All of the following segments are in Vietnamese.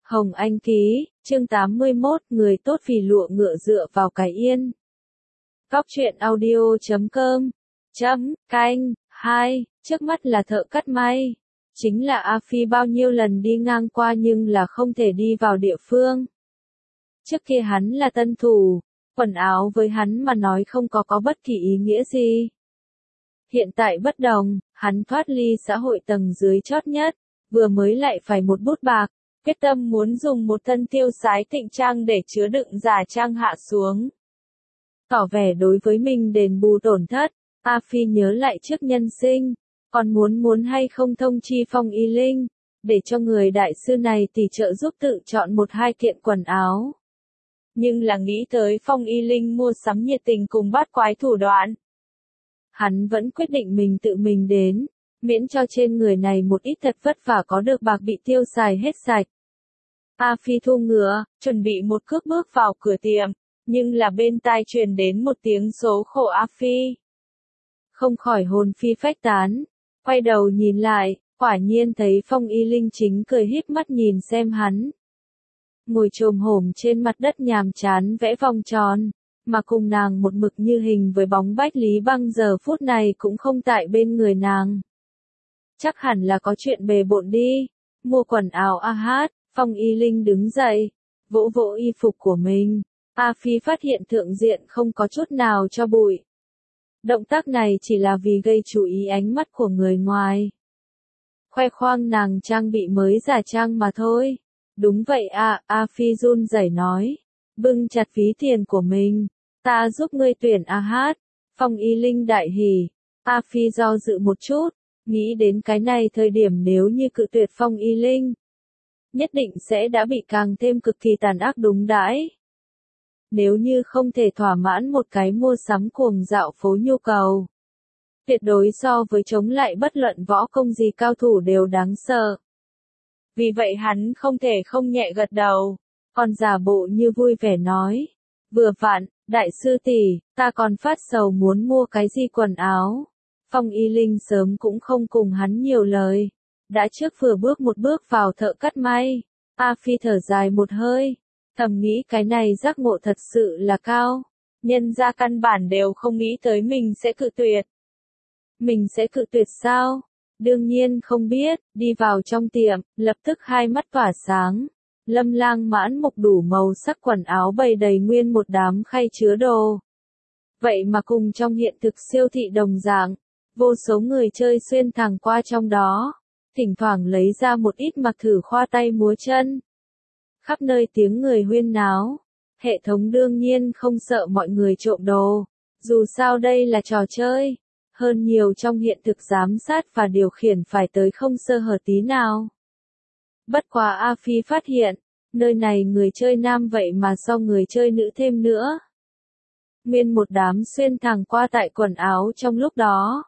Hồng Anh ký, chương 81, người tốt vì lụa ngựa dựa vào cái yên. Góc truyện audio.com, canh, 2, trước mắt là thợ cắt may. Chính là A Phi bao nhiêu lần đi ngang qua nhưng là không thể đi vào địa phương. Trước kia hắn là tân thủ, quần áo với hắn mà nói không có bất kỳ ý nghĩa gì. Hiện tại bất đồng, hắn thoát ly xã hội tầng dưới chót nhất, vừa mới lại phải một bút bạc, quyết tâm muốn dùng một thân tiêu sái thịnh trang để chứa đựng giả trang hạ xuống. Tỏ vẻ đối với mình đền bù tổn thất, A Phi nhớ lại trước nhân sinh, còn muốn hay không thông chi Phong Y Linh, để cho người đại sư này tỷ trợ giúp tự chọn một hai kiện quần áo. Nhưng là nghĩ tới Phong Y Linh mua sắm nhiệt tình cùng bát quái thủ đoạn. Hắn vẫn quyết định mình tự mình đến, miễn cho trên người này một ít thật vất vả có được bạc bị tiêu xài hết sạch. A Phi thu ngựa, chuẩn bị một cước bước vào cửa tiệm, nhưng là bên tai truyền đến một tiếng số khổ A Phi. Không khỏi hồn phi phách tán, quay đầu nhìn lại, quả nhiên thấy Phong Y Linh chính cười híp mắt nhìn xem hắn. Ngồi chồm hổm trên mặt đất nhàm chán vẽ vòng tròn, mà cùng nàng một mực như hình với bóng Bách Lý Băng giờ phút này cũng không tại bên người nàng. Chắc hẳn là có chuyện bề bộn đi, mua quần áo a hát. Phong Y Linh đứng dậy, vỗ vỗ y phục của mình. A Phi phát hiện thượng diện không có chút nào cho bụi. Động tác này chỉ là vì gây chú ý ánh mắt của người ngoài. Khoe khoang nàng trang bị mới giả trang mà thôi. Đúng vậy à, A Phi run rẩy nói. Bưng chặt ví tiền của mình. Ta giúp ngươi tuyển a hát. Phong Y Linh đại hỉ. A Phi do dự một chút. Nghĩ đến cái này thời điểm nếu như cự tuyệt Phong Y Linh, nhất định sẽ đã bị càng thêm cực kỳ tàn ác đúng đãi. Nếu như không thể thỏa mãn một cái mua sắm cuồng dạo phố nhu cầu, tuyệt đối so với chống lại bất luận võ công gì cao thủ đều đáng sợ. Vì vậy hắn không thể không nhẹ gật đầu, còn giả bộ như vui vẻ nói, vừa vặn, đại sư tỷ, ta còn phát sầu muốn mua cái gì quần áo. Phong Y Linh sớm cũng không cùng hắn nhiều lời. Đã trước vừa bước một bước vào thợ cắt may, A Phi thở dài một hơi, thầm nghĩ cái này giác ngộ thật sự là cao, nhân ra căn bản đều không nghĩ tới mình sẽ cự tuyệt. Mình sẽ cự tuyệt sao? Đương nhiên không biết, đi vào trong tiệm, lập tức hai mắt tỏa sáng, lâm lang mãn mục đủ màu sắc quần áo bày đầy nguyên một đám khay chứa đồ. Vậy mà cùng trong hiện thực siêu thị đồng dạng, vô số người chơi xuyên thẳng qua trong đó. Thỉnh thoảng lấy ra một ít mặc thử khoa tay múa chân. Khắp nơi tiếng người huyên náo. Hệ thống đương nhiên không sợ mọi người trộm đồ. Dù sao đây là trò chơi. Hơn nhiều trong hiện thực giám sát và điều khiển phải tới không sơ hở tí nào. Bất quá A Phi phát hiện, nơi này người chơi nam vậy mà so người chơi nữ thêm nữa. Nguyên một đám xuyên thẳng qua tại quần áo trong lúc đó.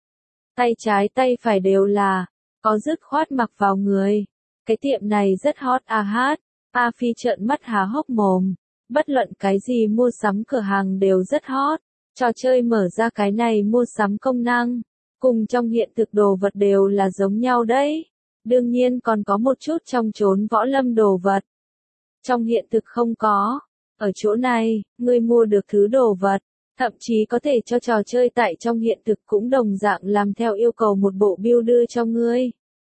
Tay trái tay phải đều là có dứt khoát mặc vào người. Cái tiệm này rất hot a hát. A Phi trợn mắt há hốc mồm. Bất luận cái gì mua sắm cửa hàng đều rất hot. Trò chơi mở ra cái này mua sắm công năng. Cùng trong hiện thực đồ vật đều là giống nhau đấy. Đương nhiên còn có một chút trong chốn võ lâm đồ vật. Trong hiện thực không có. Ở chỗ này, ngươi mua được thứ đồ vật. Thậm chí có thể cho trò chơi tại trong hiện thực cũng đồng dạng làm theo yêu cầu một bộ bill đưa cho ngươi.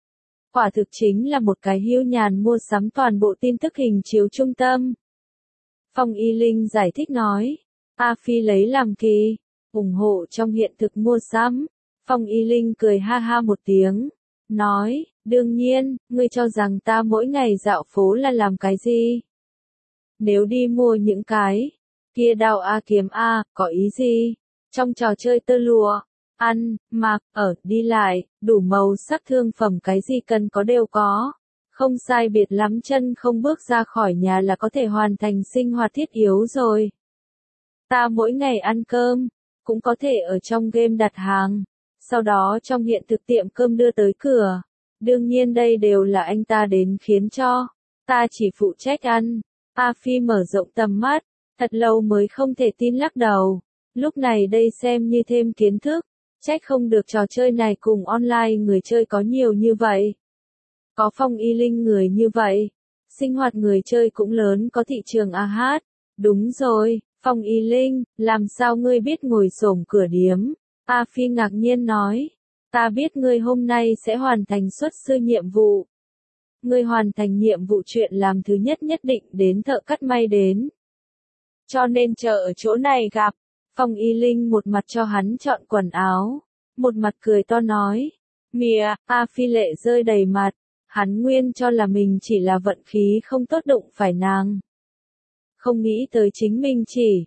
Quả thực chính là một cái hưu nhàn mua sắm toàn bộ tin tức hình chiếu trung tâm. Phong Y Linh giải thích nói. A Phi lấy làm kỳ, ủng hộ trong hiện thực mua sắm. Phong Y Linh cười ha ha một tiếng. Nói, đương nhiên, ngươi cho rằng ta mỗi ngày dạo phố là làm cái gì? Nếu đi mua những cái kia đao A kiếm A, có ý gì? Trong trò chơi tơ lụa, ăn, mặc, ở, đi lại, đủ màu sắc thương phẩm cái gì cần có đều có. Không sai biệt lắm chân không bước ra khỏi nhà là có thể hoàn thành sinh hoạt thiết yếu rồi. Ta mỗi ngày ăn cơm, cũng có thể ở trong game đặt hàng. Sau đó trong hiện thực tiệm cơm đưa tới cửa. Đương nhiên đây đều là anh ta đến khiến cho. Ta chỉ phụ trách ăn. A Phi mở rộng tầm mắt. Thật lâu mới không thể tin lắc đầu. Lúc này đây xem như thêm kiến thức. Trách không được trò chơi này cùng online người chơi có nhiều như vậy. Có Phong Y Linh người như vậy. Sinh hoạt người chơi cũng lớn có thị trường a hát. Đúng rồi, Phong Y Linh, làm sao ngươi biết ngồi xổm cửa điếm? A Phi ngạc nhiên nói. Ta biết ngươi hôm nay sẽ hoàn thành xuất sư nhiệm vụ. Ngươi hoàn thành nhiệm vụ chuyện làm thứ nhất nhất định đến thợ cắt may đến. Cho nên chờ ở chỗ này gặp. Phong Y Linh một mặt cho hắn chọn quần áo, một mặt cười to nói. Mìa, A Phi lệ rơi đầy mặt. Hắn nguyên cho là mình chỉ là vận khí không tốt đụng phải nàng. Không nghĩ tới chính mình chỉ,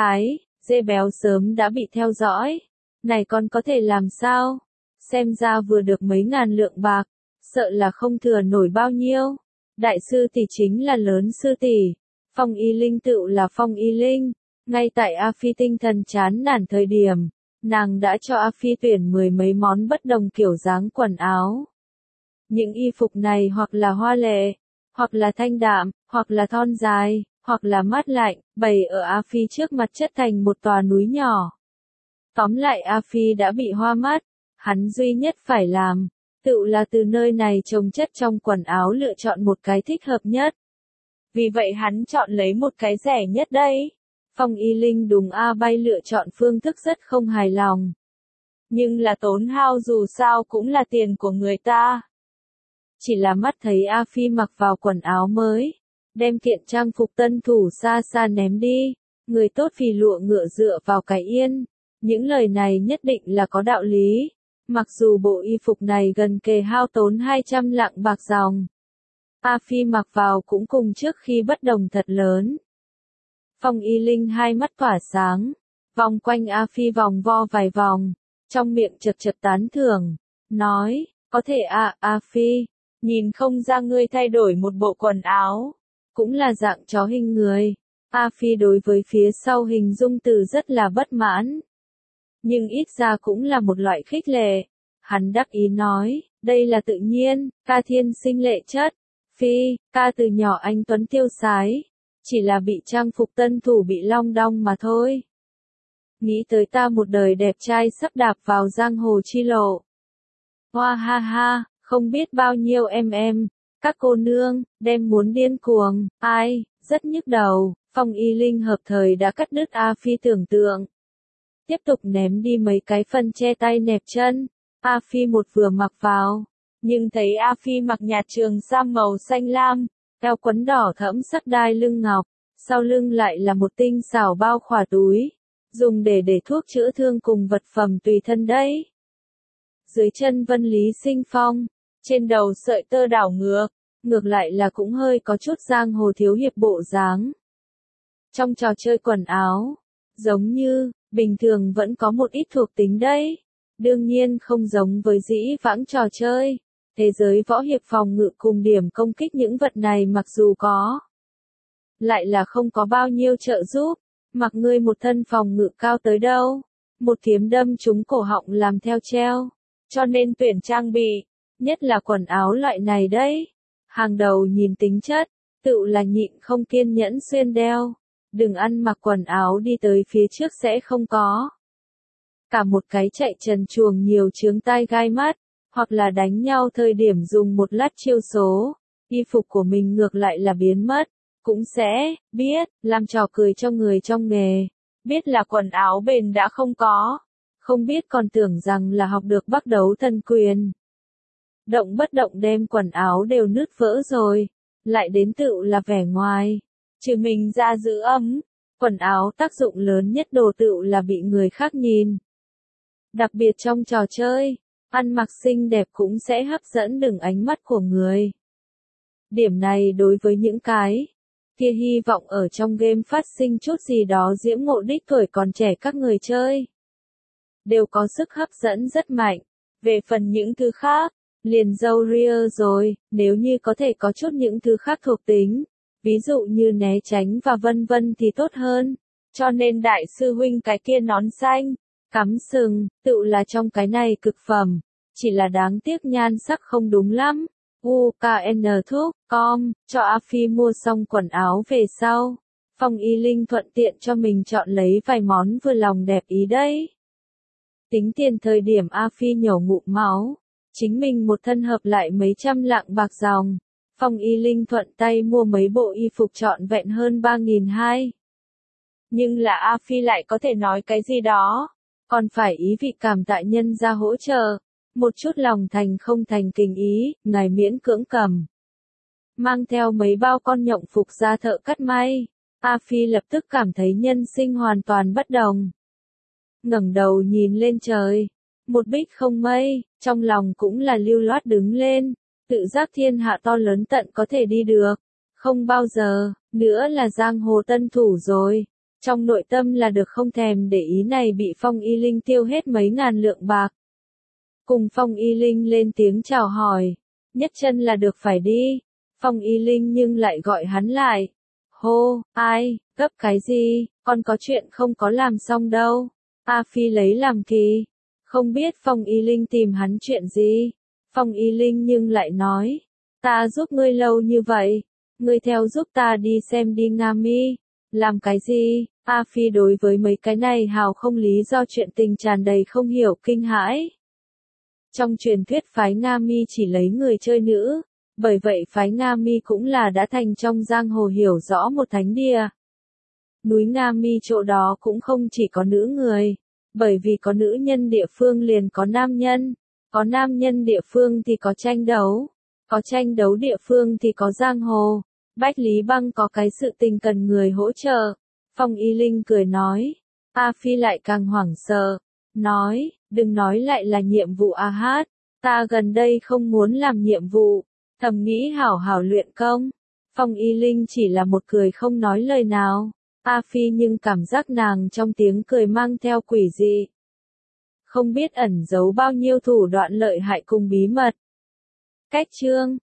dê béo sớm đã bị theo dõi. Này còn có thể làm sao? Xem ra vừa được mấy ngàn lượng bạc, sợ là không thừa nổi bao nhiêu. Đại sư tỷ chính là lớn sư tỷ. Phong Y Linh tựu là Phong Y Linh. Ngay tại A Phi tinh thần chán nản thời điểm, nàng đã cho A Phi tuyển 10 mấy món bất đồng kiểu dáng quần áo. Những y phục này hoặc là hoa lệ, hoặc là thanh đạm, hoặc là thon dài, hoặc là mát lạnh, bày ở A Phi trước mặt chất thành một tòa núi nhỏ. Tóm lại A Phi đã bị hoa mắt, hắn duy nhất phải làm, tự là từ nơi này trồng chất trong quần áo lựa chọn một cái thích hợp nhất. Vì vậy hắn chọn lấy một cái rẻ nhất đây. Phong Y Linh đúng A Bay lựa chọn phương thức rất không hài lòng. Nhưng là tốn hao dù sao cũng là tiền của người ta. Chỉ là mắt thấy A Phi mặc vào quần áo mới, đem kiện trang phục tân thủ xa xa ném đi, người tốt vì lụa ngựa dựa vào cái yên. Những lời này nhất định là có đạo lý, mặc dù bộ y phục này gần kề hao tốn 200 lạng bạc dòng. A Phi mặc vào cũng cùng trước khi bất đồng thật lớn. Phong Y Linh hai mắt tỏa sáng, vòng quanh A Phi vòng vo vài vòng, trong miệng chật chật tán thưởng, nói, có thể A Phi, nhìn không ra ngươi thay đổi một bộ quần áo, cũng là dạng chó hình người. A Phi đối với phía sau hình dung từ rất là bất mãn. Nhưng ít ra cũng là một loại khích lệ. Hắn đắc ý nói, đây là tự nhiên, ca thiên sinh lệ chất. Phi, ca từ nhỏ anh tuấn tiêu sái. Chỉ là bị trang phục tân thủ bị long đong mà thôi. Nghĩ tới ta một đời đẹp trai sắp đạp vào giang hồ chi lộ. Hoa ha ha, không biết bao nhiêu em, các cô nương, đem muốn điên cuồng, ai, rất nhức đầu. Phong Y Linh hợp thời đã cắt đứt A Phi tưởng tượng. Tiếp tục ném đi mấy cái phân che tay nẹp chân. A Phi một vừa mặc vào, nhưng thấy A Phi mặc nhạt trường sam màu xanh lam, eo quấn đỏ thẫm sắc đai lưng ngọc, sau lưng lại là một tinh xảo bao khỏa túi, dùng để thuốc chữa thương cùng vật phẩm tùy thân đấy. Dưới chân vân lý sinh phong, trên đầu sợi tơ đảo ngược lại là cũng hơi có chút giang hồ thiếu hiệp bộ dáng. Trong trò chơi quần áo, giống như, bình thường vẫn có một ít thuộc tính đấy. Đương nhiên không giống với dĩ vãng trò chơi. Thế giới võ hiệp phòng ngự cùng điểm công kích những vật này mặc dù có, lại là không có bao nhiêu trợ giúp. Mặc ngươi một thân phòng ngự cao tới đâu, một kiếm đâm trúng cổ họng làm theo treo. Cho nên tuyển trang bị, nhất là quần áo loại này đấy. Hàng đầu nhìn tính chất, tự là nhịn không kiên nhẫn xuyên đeo. Đừng ăn mặc quần áo đi tới phía trước sẽ không có. Cả một cái chạy trần truồng nhiều chướng tai gai mắt, hoặc là đánh nhau thời điểm dùng một lát chiêu số, y phục của mình ngược lại là biến mất, cũng sẽ biết, làm trò cười cho người trong nghề, biết là quần áo bền đã không có, không biết còn tưởng rằng là học được bắc đấu thần quyền. Động bất động đem quần áo đều nứt vỡ rồi, lại đến tựu là vẻ ngoài, trừ mình ra giữ ấm, quần áo tác dụng lớn nhất đồ tựu là bị người khác nhìn. Đặc biệt trong trò chơi, ăn mặc xinh đẹp cũng sẽ hấp dẫn đừng ánh mắt của người. Điểm này đối với những cái kia hy vọng ở trong game phát sinh chút gì đó diễm ngộ đích tuổi còn trẻ các người chơi, đều có sức hấp dẫn rất mạnh. Về phần những thứ khác, liền dâu ria rồi, nếu như có thể có chút những thứ khác thuộc tính, ví dụ như né tránh và vân vân thì tốt hơn. Cho nên đại sư huynh cái kia nón xanh, cắm sừng, tự là trong cái này cực phẩm, chỉ là đáng tiếc nhan sắc không đúng lắm. UKN thuốc, com, cho A Phi mua xong quần áo về sau. Phong Y Linh thuận tiện cho mình chọn lấy vài món vừa lòng đẹp ý đấy. Tính tiền thời điểm A Phi nhổ ngụm máu, chính mình một thân hợp lại mấy trăm lạng bạc dòng. Phong Y Linh thuận tay mua mấy bộ y phục trọn vẹn hơn 3.200. Nhưng là A Phi lại có thể nói cái gì đó, còn phải ý vị cảm tạ nhân ra hỗ trợ, một chút lòng thành không thành tình ý, ngài miễn cưỡng cầm. Mang theo mấy bao con nhộng phục ra thợ cắt may, A Phi lập tức cảm thấy nhân sinh hoàn toàn bất đồng. Ngẩng đầu nhìn lên trời, một bích không mây, trong lòng cũng là lưu loát đứng lên, tự giác thiên hạ to lớn tận có thể đi được, không bao giờ, nữa là giang hồ tân thủ rồi. Trong nội tâm là được không thèm để ý này bị Phong Y Linh tiêu hết mấy ngàn lượng bạc. Cùng Phong Y Linh lên tiếng chào hỏi, nhất chân là được phải đi. Phong Y Linh nhưng lại gọi hắn lại. Hô, ai, gấp cái gì, con có chuyện không có làm xong đâu. A Phi lấy làm kỳ, không biết Phong Y Linh tìm hắn chuyện gì. Phong Y Linh nhưng lại nói, ta giúp ngươi lâu như vậy, ngươi theo giúp ta đi xem đi Nga Mi. Làm cái gì? A Phi đối với mấy cái này hào không lý do chuyện tình tràn đầy không hiểu kinh hãi. Trong truyền thuyết phái Nga Mi chỉ lấy người chơi nữ, bởi vậy phái Nga Mi cũng là đã thành trong giang hồ hiểu rõ một thánh địa. Núi Nga Mi chỗ đó cũng không chỉ có nữ người, bởi vì có nữ nhân địa phương liền có nam nhân, có nam nhân địa phương thì có tranh đấu, có tranh đấu địa phương thì có giang hồ. Bách Lý Băng có cái sự tình cần người hỗ trợ. Phong Y Linh cười nói. A Phi lại càng hoảng sợ. Nói, đừng nói lại là nhiệm vụ A Hát. Ta gần đây không muốn làm nhiệm vụ. Thầm nghĩ hảo hảo luyện công. Phong Y Linh chỉ là một cười không nói lời nào. A Phi nhưng cảm giác nàng trong tiếng cười mang theo quỷ dị. Không biết ẩn giấu bao nhiêu thủ đoạn lợi hại cùng bí mật. Cách chương